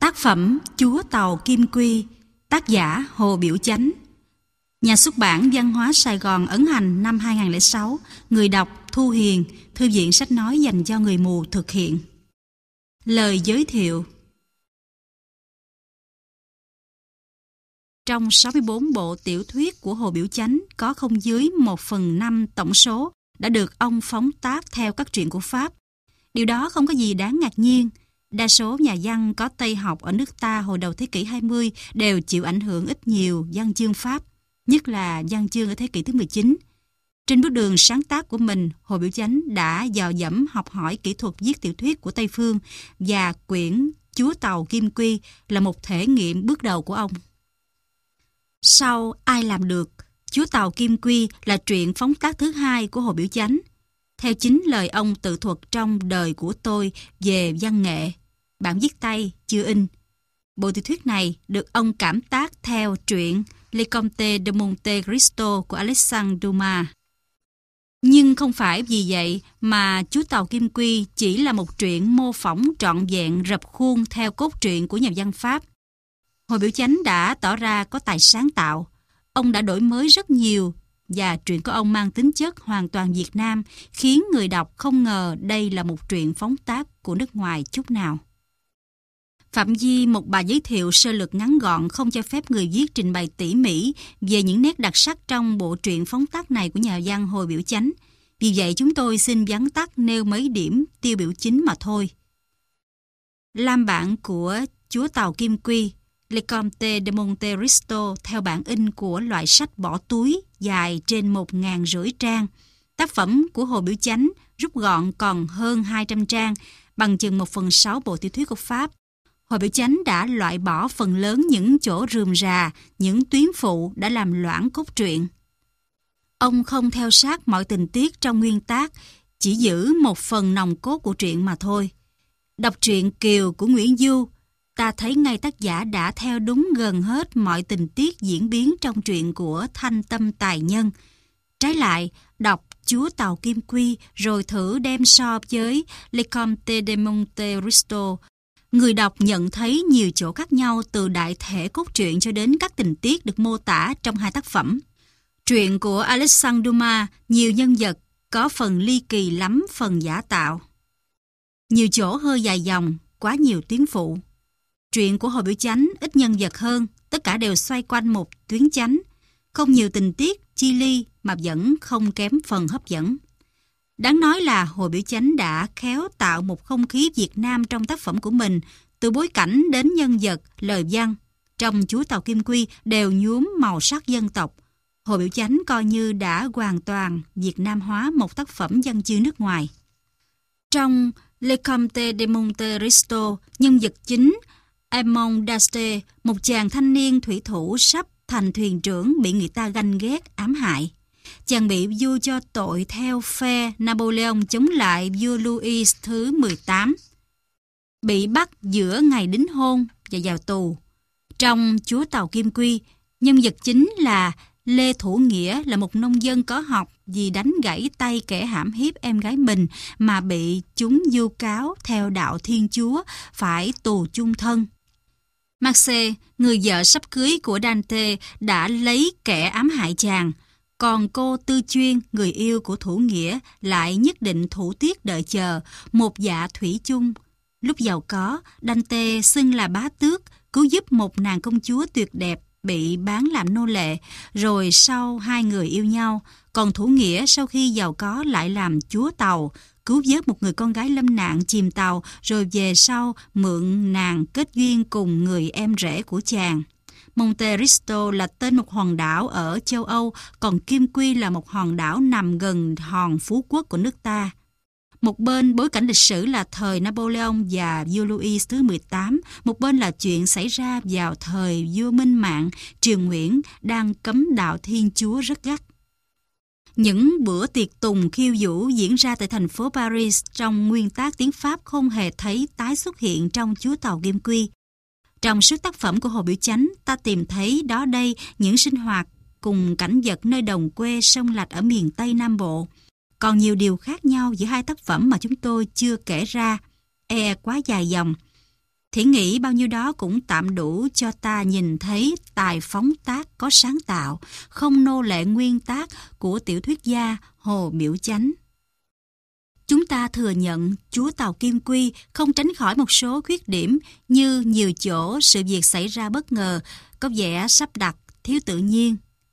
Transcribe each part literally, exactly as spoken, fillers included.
Tác phẩm Chúa Tàu Kim Quy, tác giả Hồ Biểu Chánh. Nhà xuất bản Văn hóa Sài Gòn ấn hành năm hai không không sáu. Người đọc Thu Hiền, thư viện sách nói dành cho người mù thực hiện. Lời giới thiệu. Trong sáu mươi bốn bộ tiểu thuyết của Hồ Biểu Chánh, có không dưới một phần năm tổng số đã được ông phóng tác theo các truyện của Pháp. Điều đó không có gì đáng ngạc nhiên. Đa số nhà văn có Tây học ở nước ta hồi đầu thế kỷ hai mươi đều chịu ảnh hưởng ít nhiều văn chương Pháp, nhất là văn chương ở thế kỷ thứ mười chín. Trên bước đường sáng tác của mình, Hồ Biểu Chánh đã dò dẫm học hỏi kỹ thuật viết tiểu thuyết của Tây phương, và quyển Chúa Tàu Kim Quy là một thể nghiệm bước đầu của ông. Sau Ai Làm Được, Chúa Tàu Kim Quy là truyện phóng tác thứ hai của Hồ Biểu Chánh. Theo chính lời ông tự thuật trong Đời Của Tôi về văn nghệ, bản viết tay chưa in. Bộ tiểu thuyết này được ông cảm tác theo truyện Le Comte de Monte Cristo của Alexandre Dumas. Nhưng không phải vì vậy mà Chúa Tàu Kim Quy chỉ là một truyện mô phỏng trọn vẹn rập khuôn theo cốt truyện của nhà văn Pháp. Hồ Biểu Chánh đã tỏ ra có tài sáng tạo. Ông đã đổi mới rất nhiều, và truyện của ông mang tính chất hoàn toàn Việt Nam, khiến người đọc không ngờ đây là một truyện phóng tác của nước ngoài chút nào. Phạm vi một bài giới thiệu sơ lược ngắn gọn không cho phép người viết trình bày tỉ mỉ về những nét đặc sắc trong bộ truyện phóng tác này của nhà văn Hồ Biểu Chánh. Vì vậy chúng tôi xin vắn tắt nêu mấy điểm tiêu biểu chính mà thôi. Lam bản của Chúa Tàu Kim Quy, Le Comte de Monte Cristo theo bản in của loại sách bỏ túi dài trên một ngàn rưỡi trang. Tác phẩm của Hồ Biểu Chánh rút gọn còn hơn hai trăm trang, bằng chừng một phần sáu bộ tiểu thuyết của Pháp. Hồ Biểu Chánh đã loại bỏ phần lớn những chỗ rườm rà, những tuyến phụ đã làm loãng cốt truyện. Ông không theo sát mọi tình tiết trong nguyên tác, chỉ giữ một phần nòng cốt của truyện mà thôi. Đọc truyện Kiều của Nguyễn Du, ta thấy ngay tác giả đã theo đúng gần hết mọi tình tiết diễn biến trong truyện của Thanh Tâm Tài Nhân. Trái lại, đọc Chúa Tàu Kim Quy rồi thử đem so với Le Comte de Monte Cristo, người đọc nhận thấy nhiều chỗ khác nhau từ đại thể cốt truyện cho đến các tình tiết được mô tả trong hai tác phẩm. Truyện của Alexandre Dumas, nhiều nhân vật, có phần ly kỳ lắm phần giả tạo. Nhiều chỗ hơi dài dòng, quá nhiều tuyến phụ. Truyện của Hồ Biểu Chánh ít nhân vật hơn, tất cả đều xoay quanh một tuyến chánh. Không nhiều tình tiết, chi ly mà vẫn không kém phần hấp dẫn. Đáng nói là Hồ Biểu Chánh đã khéo tạo một không khí Việt Nam trong tác phẩm của mình, từ bối cảnh đến nhân vật, lời văn. Trong Chúa Tàu Kim Quy đều nhuốm màu sắc dân tộc. Hồ Biểu Chánh coi như đã hoàn toàn Việt Nam hóa một tác phẩm văn chương nước ngoài. Trong Le Comte de Monte Cristo, nhân vật chính Edmond d'Este, một chàng thanh niên thủy thủ sắp thành thuyền trưởng bị người ta ganh ghét ám hại. Chàng bị vua cho tội theo phe Napoleon chống lại vua Louis thứ mười tám. Bị bắt giữa ngày đính hôn và vào tù. Trong Chúa Tàu Kim Quy, nhân vật chính là Lê Thủ Nghĩa, là một nông dân có học, vì đánh gãy tay kẻ hãm hiếp em gái mình mà bị chúng vu cáo theo đạo Thiên Chúa, phải tù chung thân. Marcel, người vợ sắp cưới của Dante, đã lấy kẻ ám hại chàng. Còn cô Tư Chuyên, người yêu của Thủ Nghĩa, lại nhất định thủ tiết đợi chờ, một dạ thủy chung. Lúc giàu có, Dante xưng là bá tước, cứu giúp một nàng công chúa tuyệt đẹp bị bán làm nô lệ, rồi sau hai người yêu nhau. Còn Thủ Nghĩa sau khi giàu có lại làm chúa tàu, cứu vớt một người con gái lâm nạn chìm tàu, rồi về sau mượn nàng kết duyên cùng người em rể của chàng. Monte Cristo là tên một hòn đảo ở châu Âu, còn Kim Quy là một hòn đảo nằm gần hòn Phú Quốc của nước ta. Một bên bối cảnh lịch sử là thời Napoleon và vua Louis thứ mười tám, một bên là chuyện xảy ra vào thời vua Minh Mạng, Triều Nguyễn đang cấm đạo Thiên Chúa rất gắt. Những bữa tiệc tùng khiêu vũ diễn ra tại thành phố Paris trong nguyên tác tiếng Pháp không hề thấy tái xuất hiện trong Chúa Tàu Kim Quy. Trong suốt tác phẩm của Hồ Biểu Chánh, ta tìm thấy đó đây những sinh hoạt cùng cảnh vật nơi đồng quê sông Lạch ở miền Tây Nam Bộ. Còn nhiều điều khác nhau giữa hai tác phẩm mà chúng tôi chưa kể ra, e quá dài dòng. Thiển nghĩ bao nhiêu đó cũng tạm đủ cho ta nhìn thấy tài phóng tác có sáng tạo, không nô lệ nguyên tác của tiểu thuyết gia Hồ Biểu Chánh. Chúng ta thừa nhận chúa Tàu Kim Quy không tránh khỏi một số khuyết điểm, như nhiều chỗ sự việc xảy ra bất ngờ, có vẻ sắp đặt, thiếu tự nhiên.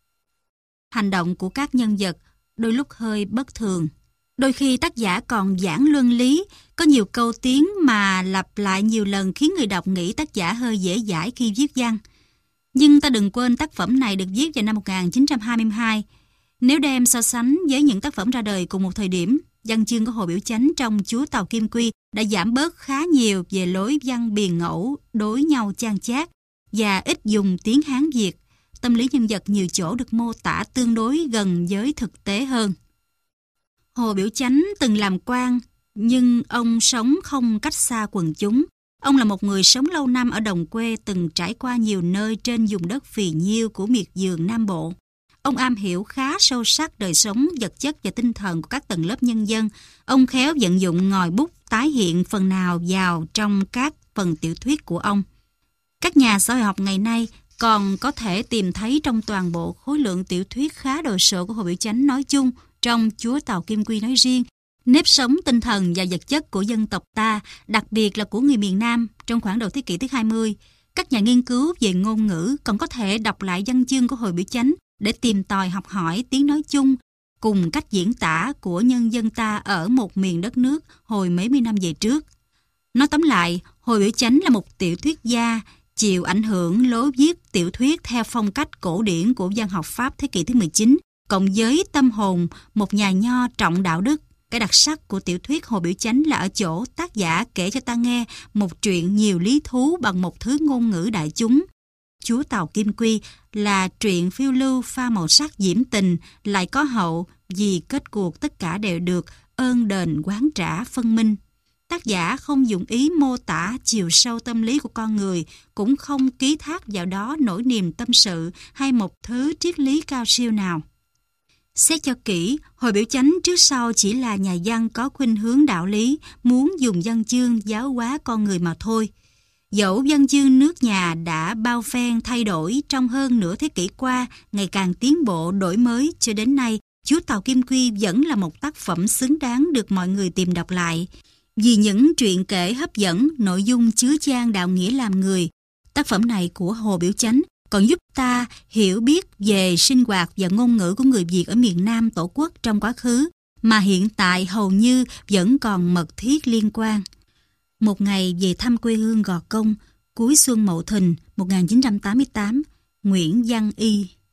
Hành động của các nhân vật đôi lúc hơi bất thường. Đôi khi tác giả còn giảng luân lý, có nhiều câu tiếng mà lặp lại nhiều lần khiến người đọc nghĩ tác giả hơi dễ dãi khi viết văn. Nhưng ta đừng quên tác phẩm này được viết vào năm một nghìn chín trăm hai mươi hai. Nếu đem so sánh với những tác phẩm ra đời cùng một thời điểm, văn chương của Hồ Biểu Chánh trong chúa Tàu Kim Quy đã giảm bớt khá nhiều về lối văn biền ngẫu, đối nhau chan chát và ít dùng tiếng Hán Việt. Tâm lý nhân vật nhiều chỗ được mô tả tương đối gần với thực tế hơn. Hồ Biểu Chánh từng làm quan, nhưng ông sống không cách xa quần chúng. Ông là một người sống lâu năm ở đồng quê, từng trải qua nhiều nơi trên vùng đất phì nhiêu của miệt vườn Nam Bộ. Ông am hiểu khá sâu sắc đời sống vật chất và tinh thần của các tầng lớp nhân dân. Ông khéo vận dụng ngòi bút tái hiện phần nào vào trong các phần tiểu thuyết của ông. Các nhà xã hội học ngày nay còn có thể tìm thấy trong toàn bộ khối lượng tiểu thuyết khá đồ sộ của Hồ Biểu Chánh nói chung, trong chúa Tàu Kim Quy nói riêng, nếp sống tinh thần và vật chất của dân tộc ta, đặc biệt là của người miền Nam trong khoảng đầu thế kỷ thứ hai mươi. Các nhà nghiên cứu về ngôn ngữ còn có thể đọc lại văn chương của Hồ Biểu Chánh để tìm tòi học hỏi tiếng nói chung cùng cách diễn tả của nhân dân ta ở một miền đất nước hồi mấy mươi năm về trước. Nói tóm lại, Hồ Biểu Chánh là một tiểu thuyết gia chịu ảnh hưởng lối viết tiểu thuyết theo phong cách cổ điển của văn học Pháp thế kỷ thứ mười chín, cộng với tâm hồn một nhà nho trọng đạo đức. Cái đặc sắc của tiểu thuyết Hồ Biểu Chánh là ở chỗ tác giả kể cho ta nghe một truyện nhiều lý thú bằng một thứ ngôn ngữ đại chúng. Chúa Tàu Kim Quy là truyện phiêu lưu pha màu sắc diễm tình, lại có hậu vì kết cuộc tất cả đều được ơn đền oán trả phân minh. Tác giả không dụng ý mô tả chiều sâu tâm lý của con người, cũng không ký thác vào đó nỗi niềm tâm sự hay một thứ triết lý cao siêu nào. Xét cho kỹ, Hồ Biểu Chánh trước sau chỉ là nhà văn có khuynh hướng đạo lý, muốn dùng văn chương giáo hóa con người mà thôi. Dẫu văn chương nước nhà đã bao phen thay đổi trong hơn nửa thế kỷ qua, ngày càng tiến bộ đổi mới cho đến nay, chúa Tàu Kim Quy vẫn là một tác phẩm xứng đáng được mọi người tìm đọc lại. Vì những truyện kể hấp dẫn, nội dung chứa chan đạo nghĩa làm người, tác phẩm này của Hồ Biểu Chánh còn giúp ta hiểu biết về sinh hoạt và ngôn ngữ của người Việt ở miền Nam Tổ quốc trong quá khứ, mà hiện tại hầu như vẫn còn mật thiết liên quan. Một ngày về thăm quê hương Gò Công, cuối xuân Mậu Thìn một nghìn chín trăm tám mươi tám, Nguyễn Văn Y